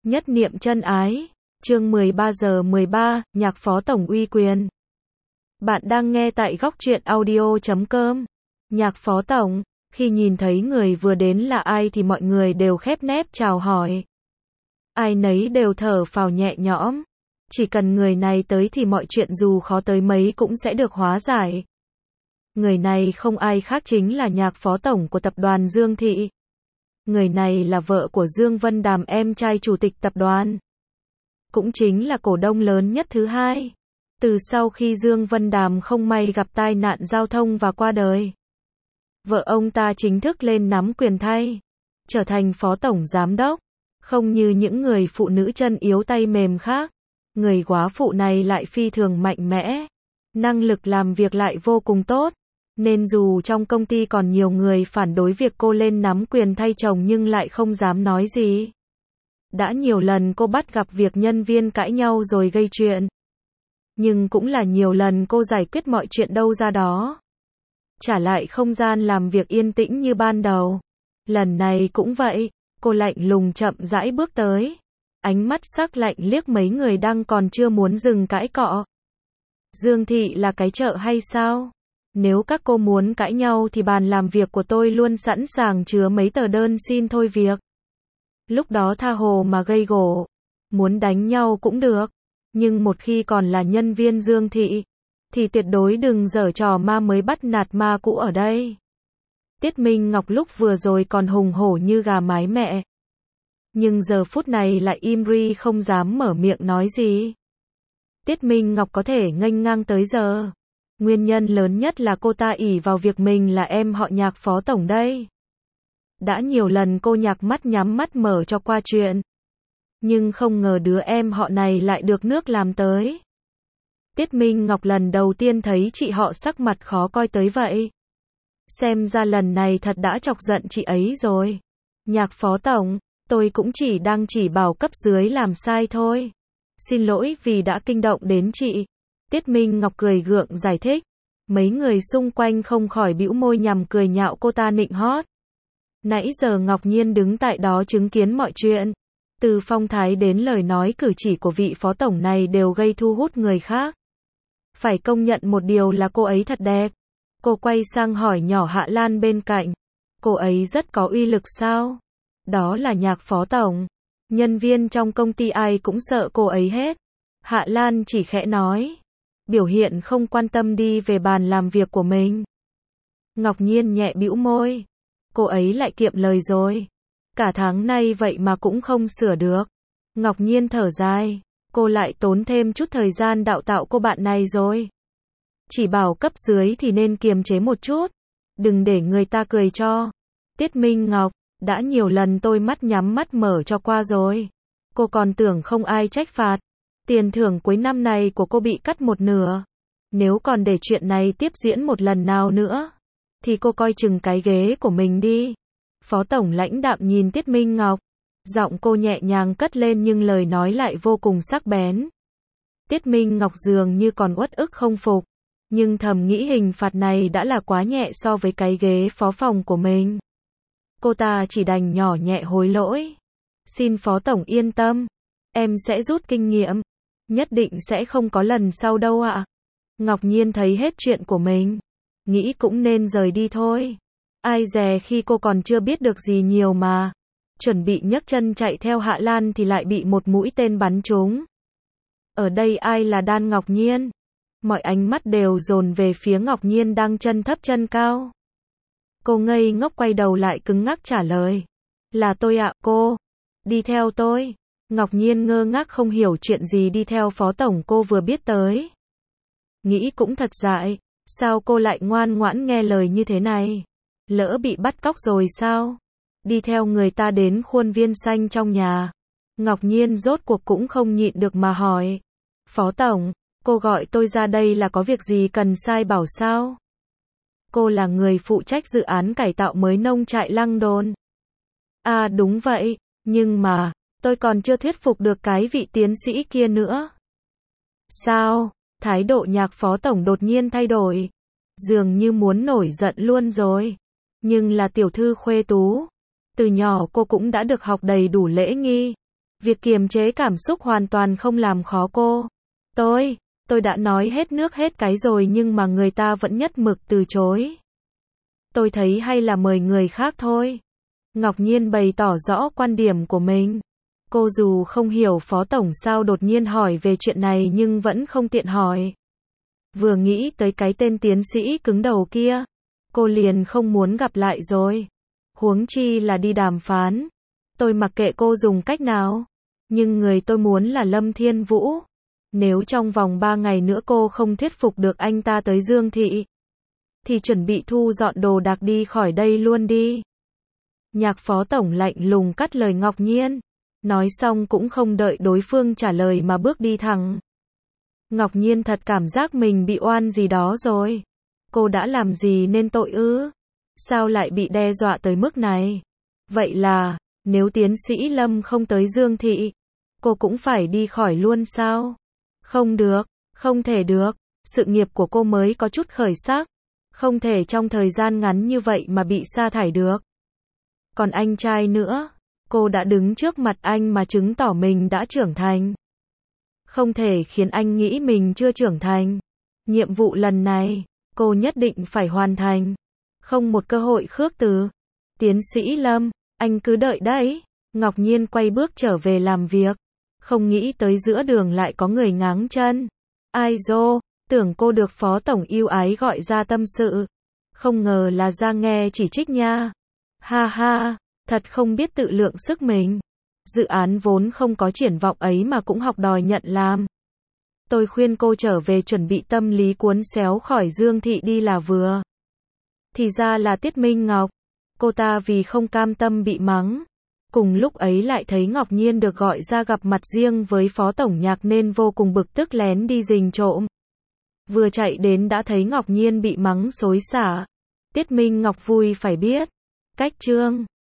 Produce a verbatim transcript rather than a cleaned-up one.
Nhất niệm chân ái. Chương mười ba giờ mười ba, nhạc phó tổng uy quyền. Bạn đang nghe tại góc truyện audio chấm com. Nhạc phó tổng, khi nhìn thấy người vừa đến là ai thì mọi người đều khép nép chào hỏi. Ai nấy đều thở phào nhẹ nhõm. Chỉ cần người này tới thì mọi chuyện dù khó tới mấy cũng sẽ được hóa giải. Người này không ai khác chính là nhạc phó tổng của tập đoàn Dương Thị. Người này là vợ của Dương Vân Đàm, em trai chủ tịch tập đoàn. Cũng chính là cổ đông lớn nhất thứ hai. Từ sau khi Dương Vân Đàm không may gặp tai nạn giao thông và qua đời, vợ ông ta chính thức lên nắm quyền thay, trở thành phó tổng giám đốc. Không như những người phụ nữ chân yếu tay mềm khác, người góa phụ này lại phi thường mạnh mẽ, năng lực làm việc lại vô cùng tốt. Nên dù trong công ty còn nhiều người phản đối việc cô lên nắm quyền thay chồng nhưng lại không dám nói gì. Đã nhiều lần cô bắt gặp việc nhân viên cãi nhau rồi gây chuyện. Nhưng cũng là nhiều lần cô giải quyết mọi chuyện đâu ra đó. Trả lại không gian làm việc yên tĩnh như ban đầu. Lần này cũng vậy, cô lạnh lùng chậm rãi bước tới. Ánh mắt sắc lạnh liếc mấy người đang còn chưa muốn dừng cãi cọ. Dương Thị là cái chợ hay sao? Nếu các cô muốn cãi nhau thì bàn làm việc của tôi luôn sẵn sàng chứa mấy tờ đơn xin thôi việc. Lúc đó tha hồ mà gây gổ. Muốn đánh nhau cũng được. Nhưng một khi còn là nhân viên Dương Thị, thì tuyệt đối đừng giở trò ma mới bắt nạt ma cũ ở đây. Tiết Minh Ngọc lúc vừa rồi còn hùng hổ như gà mái mẹ. Nhưng giờ phút này lại im ri không dám mở miệng nói gì. Tiết Minh Ngọc có thể nghênh ngang tới giờ. Nguyên nhân lớn nhất là cô ta ỷ vào việc mình là em họ nhạc phó tổng đây. Đã nhiều lần cô nhạc mắt nhắm mắt mở cho qua chuyện. Nhưng không ngờ đứa em họ này lại được nước làm tới. Tiết Minh Ngọc lần đầu tiên thấy chị họ sắc mặt khó coi tới vậy. Xem ra lần này thật đã chọc giận chị ấy rồi. Nhạc phó tổng, tôi cũng chỉ đang chỉ bảo cấp dưới làm sai thôi. Xin lỗi vì đã kinh động đến chị. Tiết Minh Ngọc cười gượng giải thích. Mấy người xung quanh không khỏi bĩu môi nhằm cười nhạo cô ta nịnh hót. Nãy giờ Ngọc Nhiên đứng tại đó chứng kiến mọi chuyện. Từ phong thái đến lời nói cử chỉ của vị phó tổng này đều gây thu hút người khác. Phải công nhận một điều là cô ấy thật đẹp. Cô quay sang hỏi nhỏ Hạ Lan bên cạnh. Cô ấy rất có uy lực sao? Đó là nhạc phó tổng. Nhân viên trong công ty ai cũng sợ cô ấy hết. Hạ Lan chỉ khẽ nói. Biểu hiện không quan tâm đi về bàn làm việc của mình. Ngọc Nhiên nhẹ bĩu môi. Cô ấy lại kiệm lời rồi. Cả tháng nay vậy mà cũng không sửa được. Ngọc Nhiên thở dài. Cô lại tốn thêm chút thời gian đào tạo cô bạn này rồi. Chỉ bảo cấp dưới thì nên kiềm chế một chút. Đừng để người ta cười cho. Tiết Minh Ngọc, đã nhiều lần tôi mắt nhắm mắt mở cho qua rồi. Cô còn tưởng không ai trách phạt. Tiền thưởng cuối năm này của cô bị cắt một nửa. Nếu còn để chuyện này tiếp diễn một lần nào nữa, thì cô coi chừng cái ghế của mình đi. Phó tổng lãnh đạm nhìn Tiết Minh Ngọc. Giọng cô nhẹ nhàng cất lên nhưng lời nói lại vô cùng sắc bén. Tiết Minh Ngọc dường như còn uất ức không phục. Nhưng thầm nghĩ hình phạt này đã là quá nhẹ so với cái ghế phó phòng của mình. Cô ta chỉ đành nhỏ nhẹ hối lỗi. Xin phó tổng yên tâm. Em sẽ rút kinh nghiệm. Nhất định sẽ không có lần sau đâu ạ. Ngọc Nhiên thấy hết chuyện của mình. Nghĩ cũng nên rời đi thôi. Ai dè khi cô còn chưa biết được gì nhiều mà. Chuẩn bị nhấc chân chạy theo Hạ Lan thì lại bị một mũi tên bắn trúng. Ở đây ai là Đan Ngọc Nhiên? Mọi ánh mắt đều dồn về phía Ngọc Nhiên đang chân thấp chân cao. Cô ngây ngốc quay đầu lại cứng ngắc trả lời. Là tôi ạ, cô. Đi theo tôi. Ngọc Nhiên ngơ ngác không hiểu chuyện gì đi theo phó tổng cô vừa biết tới. Nghĩ cũng thật dại. Sao cô lại ngoan ngoãn nghe lời như thế này? Lỡ bị bắt cóc rồi sao? Đi theo người ta đến khuôn viên xanh trong nhà. Ngọc Nhiên rốt cuộc cũng không nhịn được mà hỏi. Phó tổng, cô gọi tôi ra đây là có việc gì cần sai bảo sao? Cô là người phụ trách dự án cải tạo mới nông trại Lăng Đôn. À đúng vậy, nhưng mà, tôi còn chưa thuyết phục được cái vị tiến sĩ kia nữa. Sao? Thái độ nhạc phó tổng đột nhiên thay đổi. Dường như muốn nổi giận luôn rồi. Nhưng là tiểu thư khuê tú. Từ nhỏ cô cũng đã được học đầy đủ lễ nghi. Việc kiềm chế cảm xúc hoàn toàn không làm khó cô. Tôi, tôi đã nói hết nước hết cái rồi nhưng mà người ta vẫn nhất mực từ chối. Tôi thấy hay là mời người khác thôi. Ngọc Nhiên bày tỏ rõ quan điểm của mình. Cô dù không hiểu Phó Tổng sao đột nhiên hỏi về chuyện này nhưng vẫn không tiện hỏi. Vừa nghĩ tới cái tên tiến sĩ cứng đầu kia, cô liền không muốn gặp lại rồi. Huống chi là đi đàm phán. Tôi mặc kệ cô dùng cách nào. Nhưng người tôi muốn là Lâm Thiên Vũ. Nếu trong vòng ba ngày nữa cô không thuyết phục được anh ta tới Dương Thị, thì chuẩn bị thu dọn đồ đạc đi khỏi đây luôn đi. Nhạc Phó Tổng lạnh lùng cắt lời Ngọc Nhiên. Nói xong cũng không đợi đối phương trả lời mà bước đi thẳng. Ngọc Nhiên thật cảm giác mình bị oan gì đó rồi. Cô đã làm gì nên tội ư? Sao lại bị đe dọa tới mức này? Vậy là, nếu tiến sĩ Lâm không tới Dương Thị, cô cũng phải đi khỏi luôn sao? Không được, không thể được. Sự nghiệp của cô mới có chút khởi sắc. Không thể trong thời gian ngắn như vậy mà bị sa thải được. Còn anh trai nữa, cô đã đứng trước mặt anh mà chứng tỏ mình đã trưởng thành. Không thể khiến anh nghĩ mình chưa trưởng thành. Nhiệm vụ lần này, cô nhất định phải hoàn thành. Không một cơ hội khước từ. Tiến sĩ Lâm, anh cứ đợi đấy. Ngọc Nhiên quay bước trở về làm việc. Không nghĩ tới giữa đường lại có người ngáng chân. Ai dô, tưởng cô được Phó Tổng yêu ái gọi ra tâm sự. Không ngờ là ra nghe chỉ trích nha. Ha ha, thật không biết tự lượng sức mình. Dự án vốn không có triển vọng ấy mà cũng học đòi nhận làm. Tôi khuyên cô trở về chuẩn bị tâm lý cuốn xéo khỏi Dương Thị đi là vừa. Thì ra là Tiết Minh Ngọc. Cô ta vì không cam tâm bị mắng. Cùng lúc ấy lại thấy Ngọc Nhiên được gọi ra gặp mặt riêng với Phó Tổng Nhạc nên vô cùng bực tức lén đi rình trộm. Vừa chạy đến đã thấy Ngọc Nhiên bị mắng xối xả. Tiết Minh Ngọc vui phải biết. Cách chương